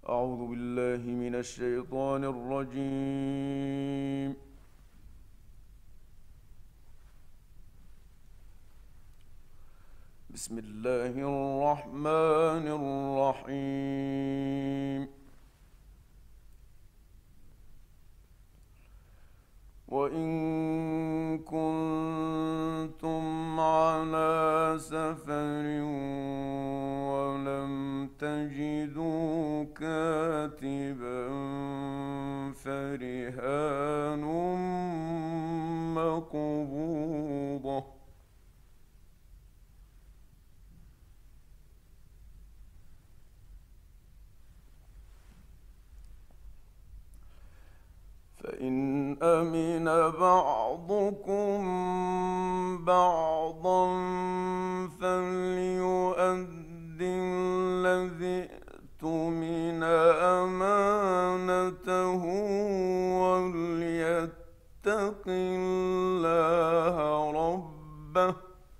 أعوذ بالله من الشيطان الرجيم. بسم الله الرحمن الرحيم. وإن كنتم على سفر ولم تجدوا كاتبا فرهان مقبوضة، فإن أمن بعضكم بعضا فليؤد الذي اؤتمن أمانته وليتق الله ربه،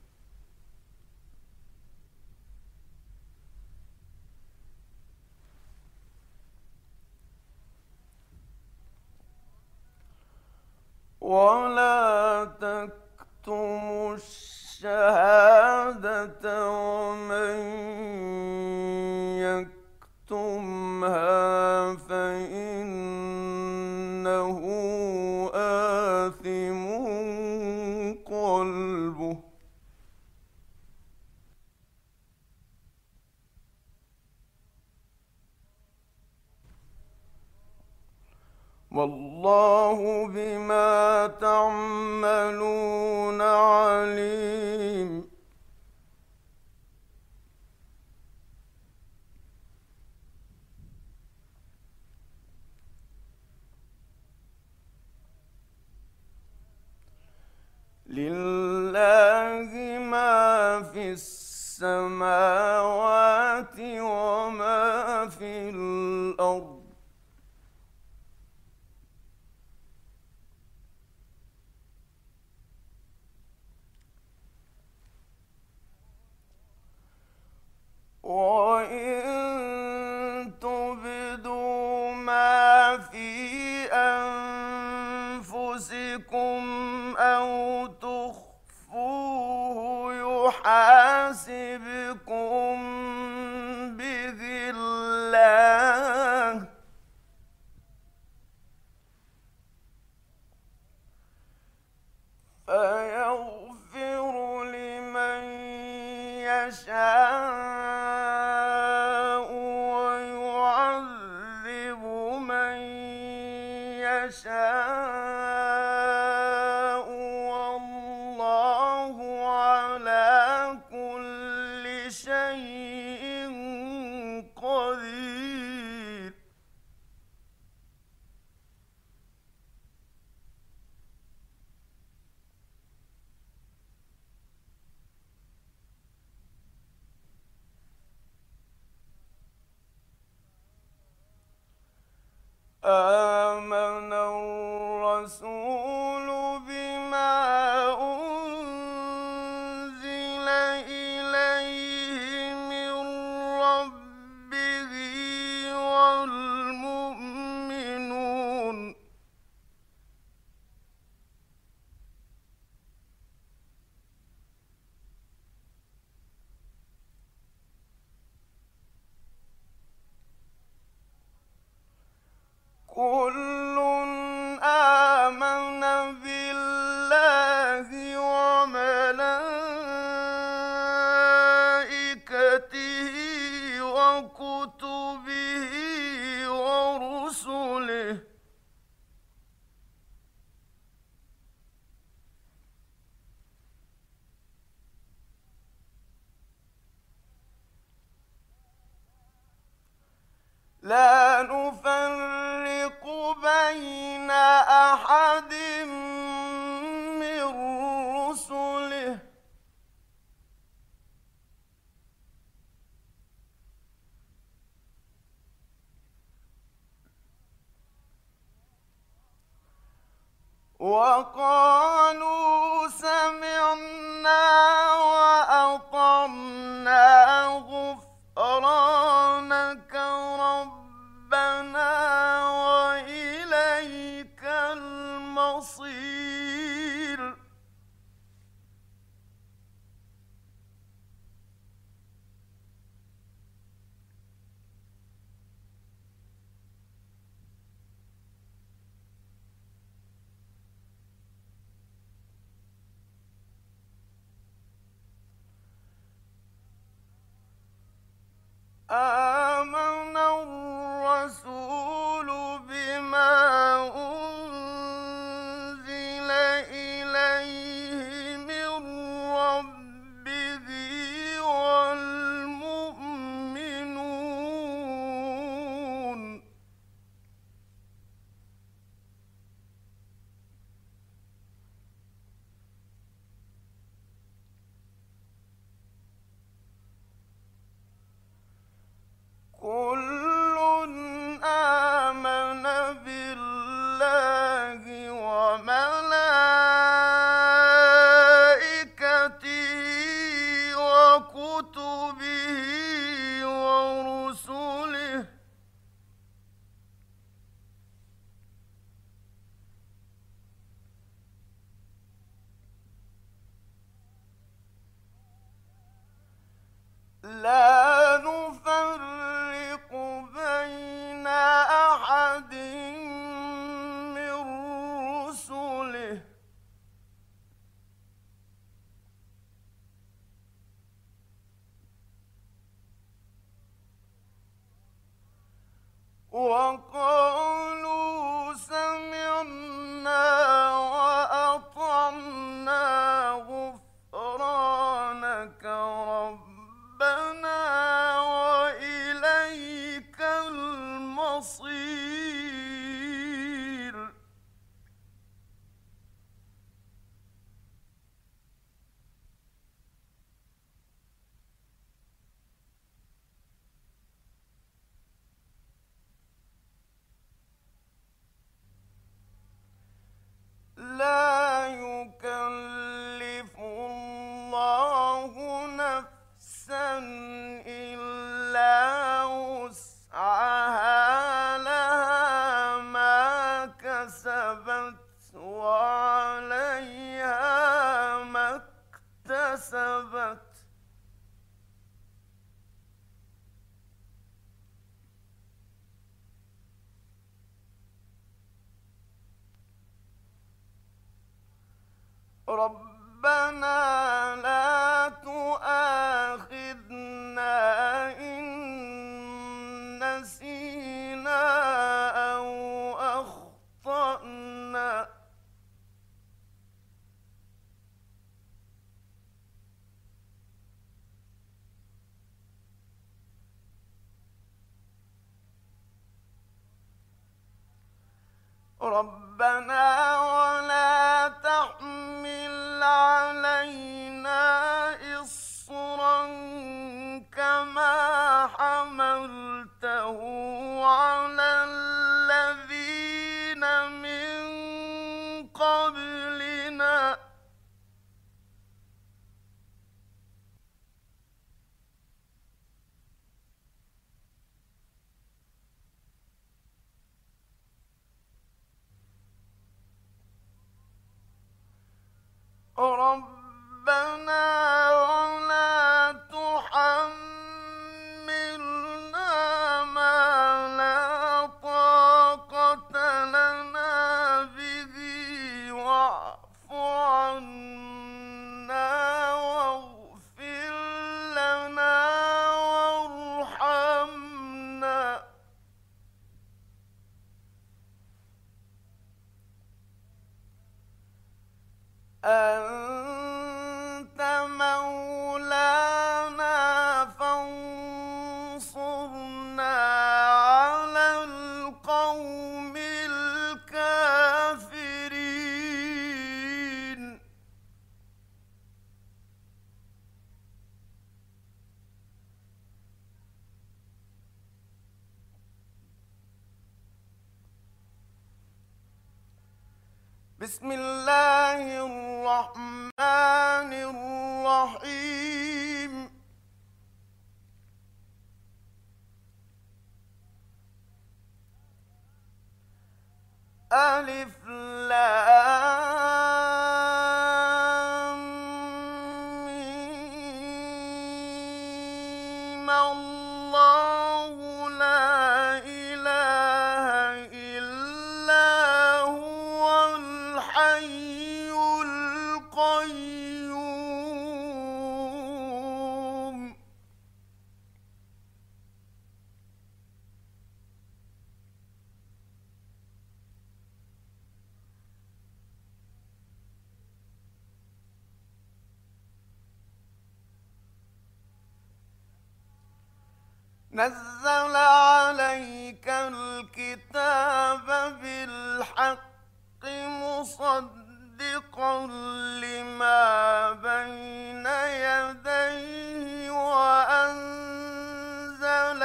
ولا تكتموا الشهادة ومن يكتمها فإنه آثم قلبه. والله بما تعملون عليم. لله ما في السماوات وما في الأرض، وإن تبدوا ما في أنفسكم أو تخفوه يحاسبكم به الله، فيغفر لمن يشاء ويعذب من يشاء، والله على كل شيء قدير. آمن الرسول بما أنزل إليه من ربه والمؤمنون كل آمن بالله وملائكته وكتبه ورسله، لا نفرق بين أحد من رسله، وقالوا سمعنا وأطعنا غفرانك ربنا وقالوا سمعنا وأطعنا غفرانك ربنا وإليك المصير. لا يكلف الله نفسا إلا وسعها، لها ما كسبت وعليها ما اكتسبت. ربنا لا تؤاخذنا إن نسينا أو أخطأنا. ربنا ولا تحمل علينا إصرا كما حملته على الذين من قبلنا. ربنا ولا تحملنا ما لا طاقة لنا به، واعف عنا واغفر لنا وارحمنا. أنت مولانا فانصرنا على القوم الكافرين. بسم الله الرحمن الرحيم. ألف لام ميم. الله لا إله إلا هو الحي القيوم. نزل عليك الكتاب بالحق مصدقا لما بين يديه وأنزل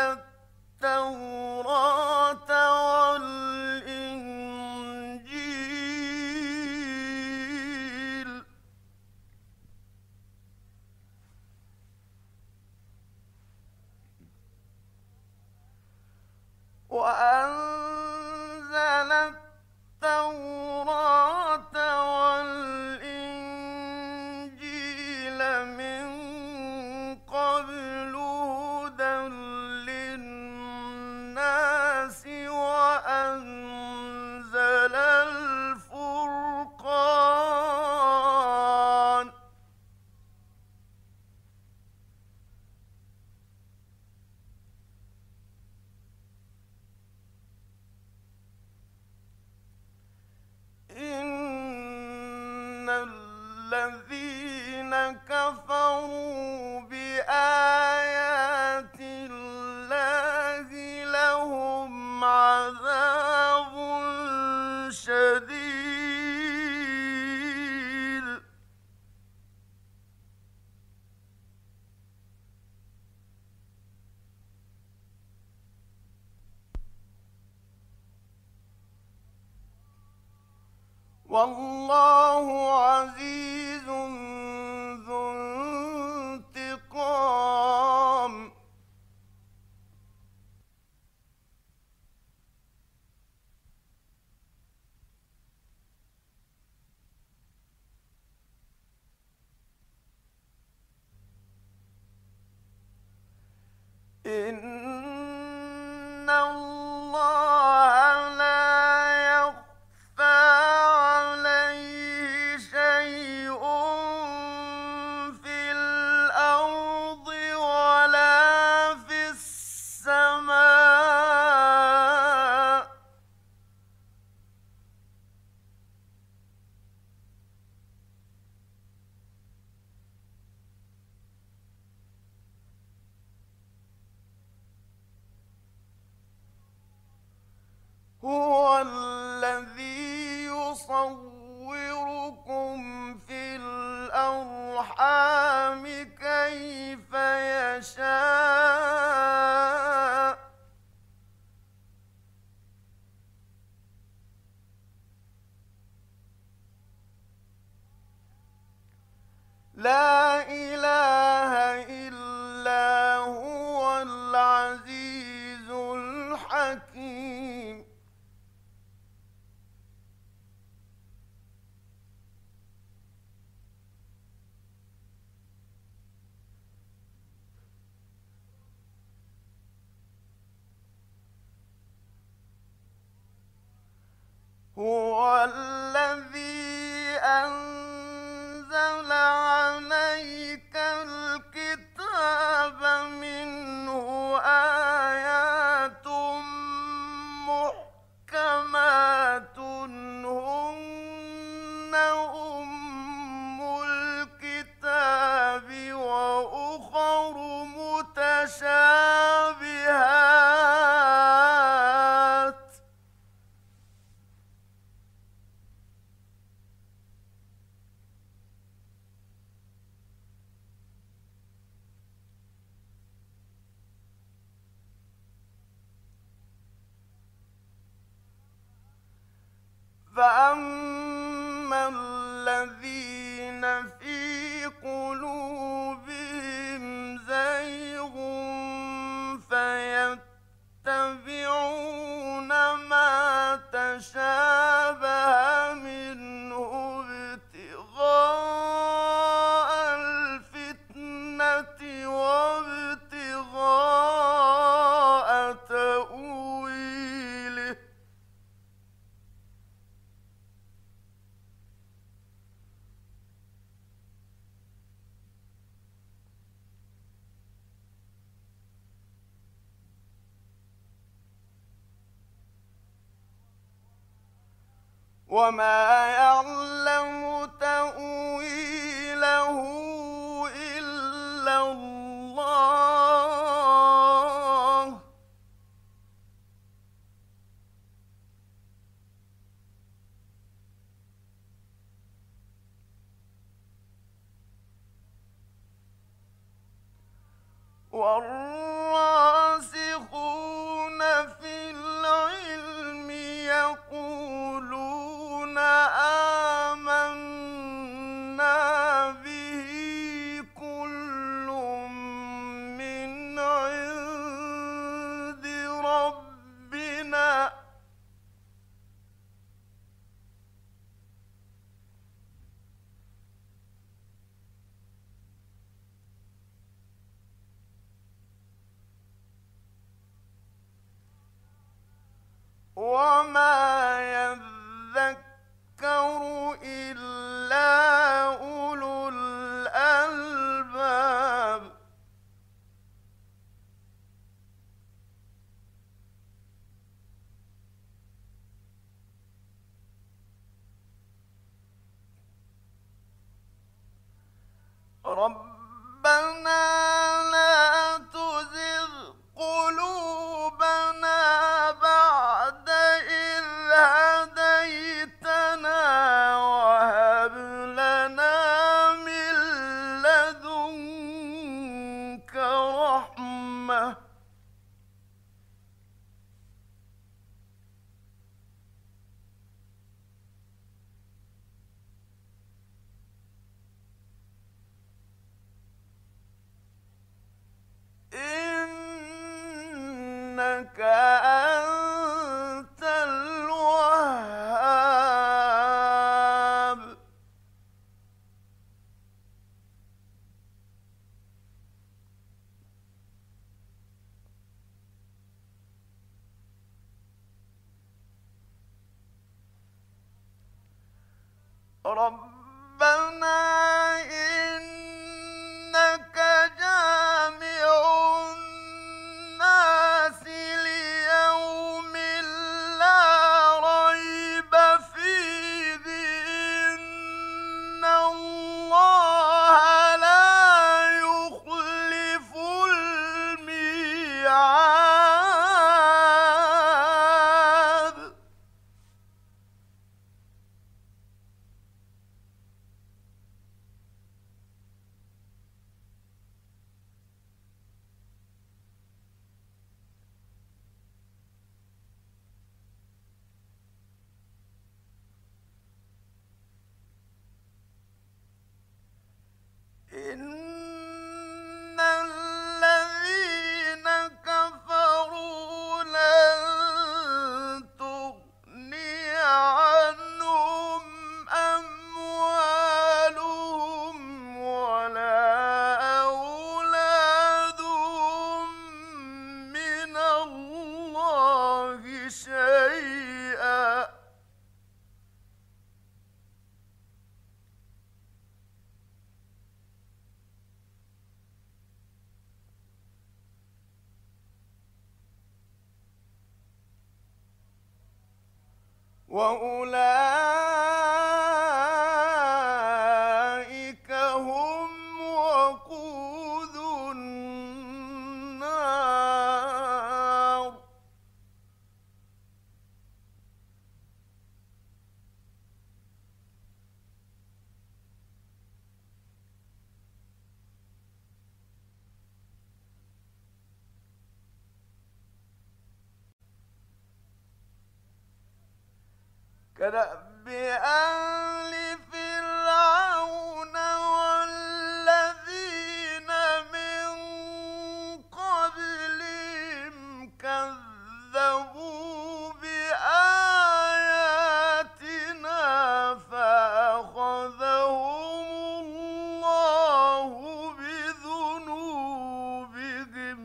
التوراة والإنجيل. وأنزل التوراة والإنجيل من قبل هدى للناس وأنزل الفرقان. والله عزيز ذو انتقام. إن الله لا يخفى عليه شيء في الأرض ولا في السماء. هو الذي يصوركم في الأرحام كيف يشاء. لا إله إلا هو العزيز الحكيم. هو الذي أنزل عليك الكتاب منه آيات محكمات هن أم الكتاب وأخر متشابهات. فأما الذين في قلوبهم زيغ فيتبعون ما تشابه منه ابتغاء الفتنة وابتغاء تأويله. وما يعلم تأويله إلا الله. والراسخون في العلم يقولون آمنا به كل من عند ربنا وما يذكر إلا أولو الألباب. ربنا لا تزغ قلوبنا بعد إذ هديتنا وهب لنا من لدنك رحمة إنك أنت الوهاب. ربنا إنك جامع الناس ليوم لا ريب فيه، إن الله لا يخلف الميعاد. إن الذين كفروا لن تغني عنهم أموالهم ولا أولادهم من الله شيئا. وأولئك هم وقود النار. كدأب آل فرعون والذين من قبلهم كذبوا بآياتنا فأخذهم الله بذنوبهم.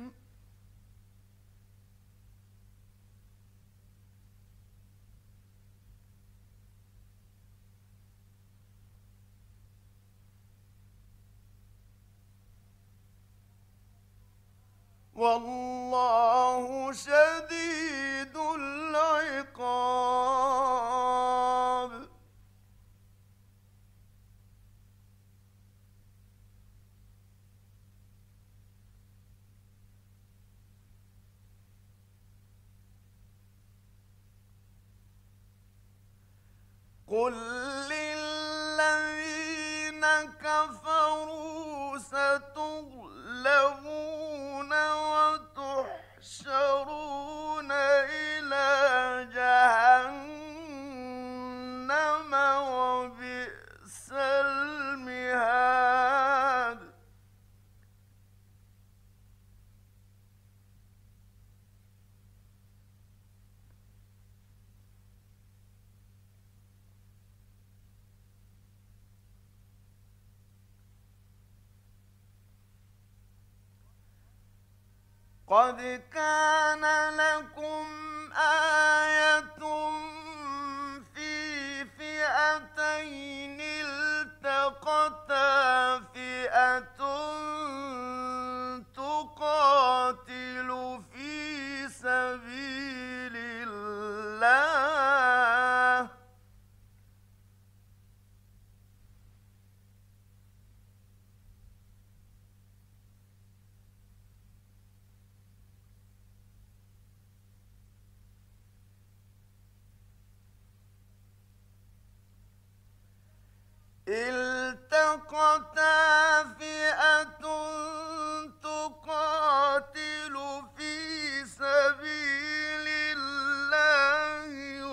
والله شديد العقاب. قل للذين كفروا ستغلبون وتحشرون إلى جهنم وبئس المهاد. قد كان لكم آية في فئتين التقتا، فئة تقاتل في سبيل الله التقتا، فئة تقاتل في سبيل الله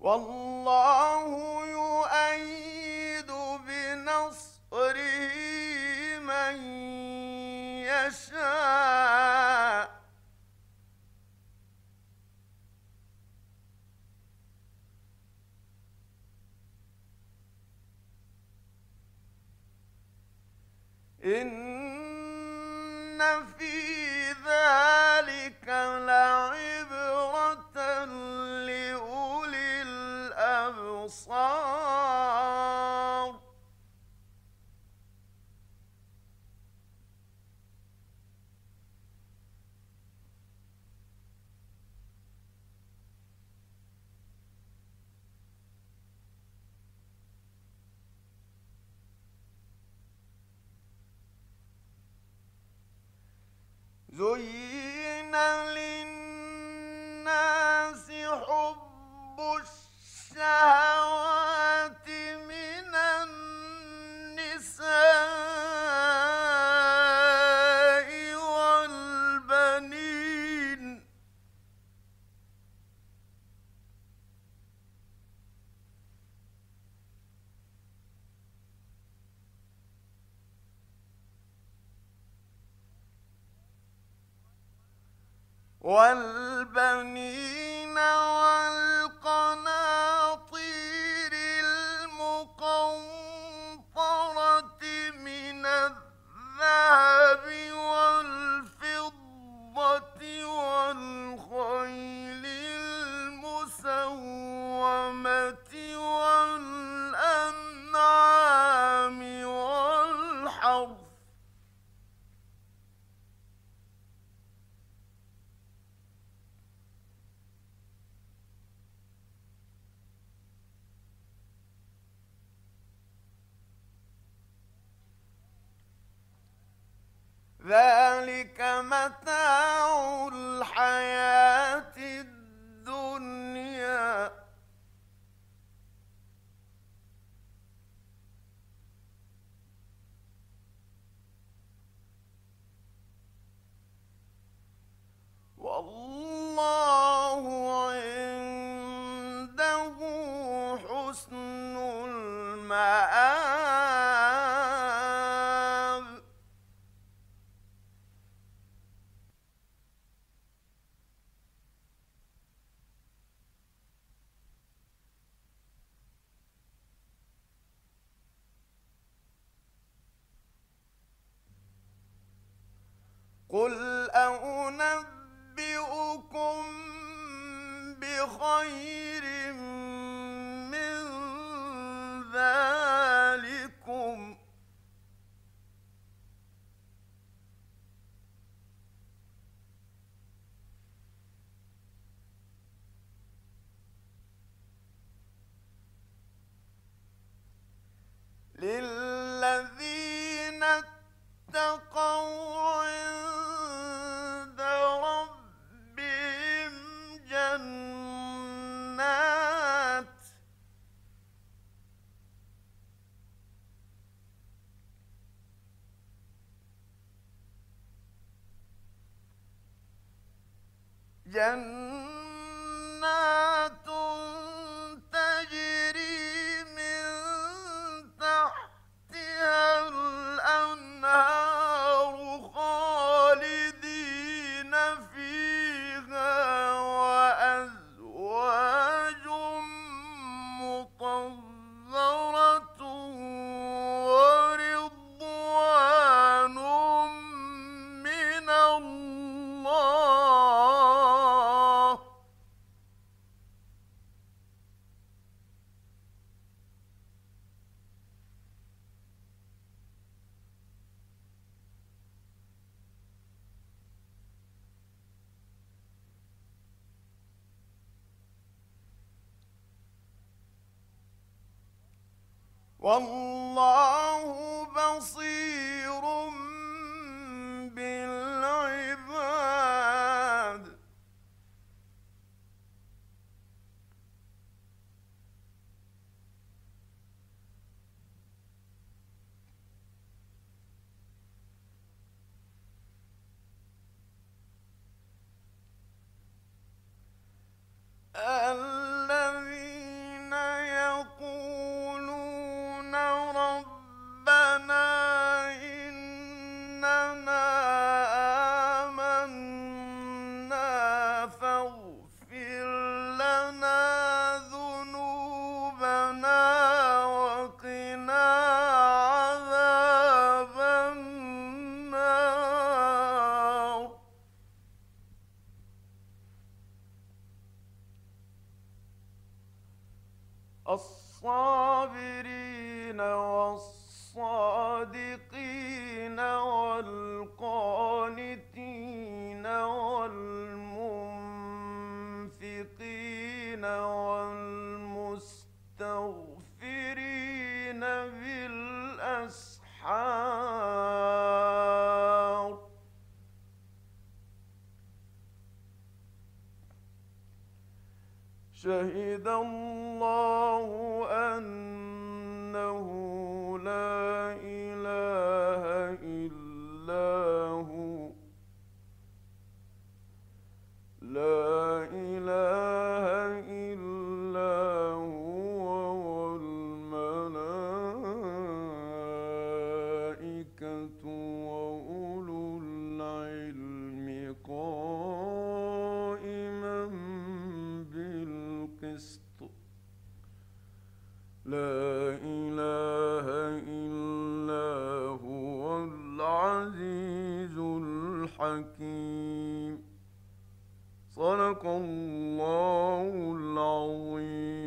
والله يؤيد بنصره من يشاء إن في ذلك لعبرة لأولي الأبصار زين للناس حب الشهوات من النساء والبنين والقناطير المقنطرة من الذهب والفضة والخيل المسومة والأنعام والحرث ذلك متاع الحياة الدنيا والله عنده حسن المآب قل أنبئكم بخير من ذلكم للذين اتقوا عند ربهم جنات تجري من تحتها الأنهار خالدين فيها وأزواج مطهرة ورضوان من الله والله بصير بالعباد الذين الصابرين والصادقين والقانتين والمنفقين والمستغفرين بالأسحار شهد الله أنه لا إله إلا هو لا إله إلا هو والملائكة وأولو العلم قائما بالقسط لا إله إلا هو العزيز الحكيم صدق الله العظيم.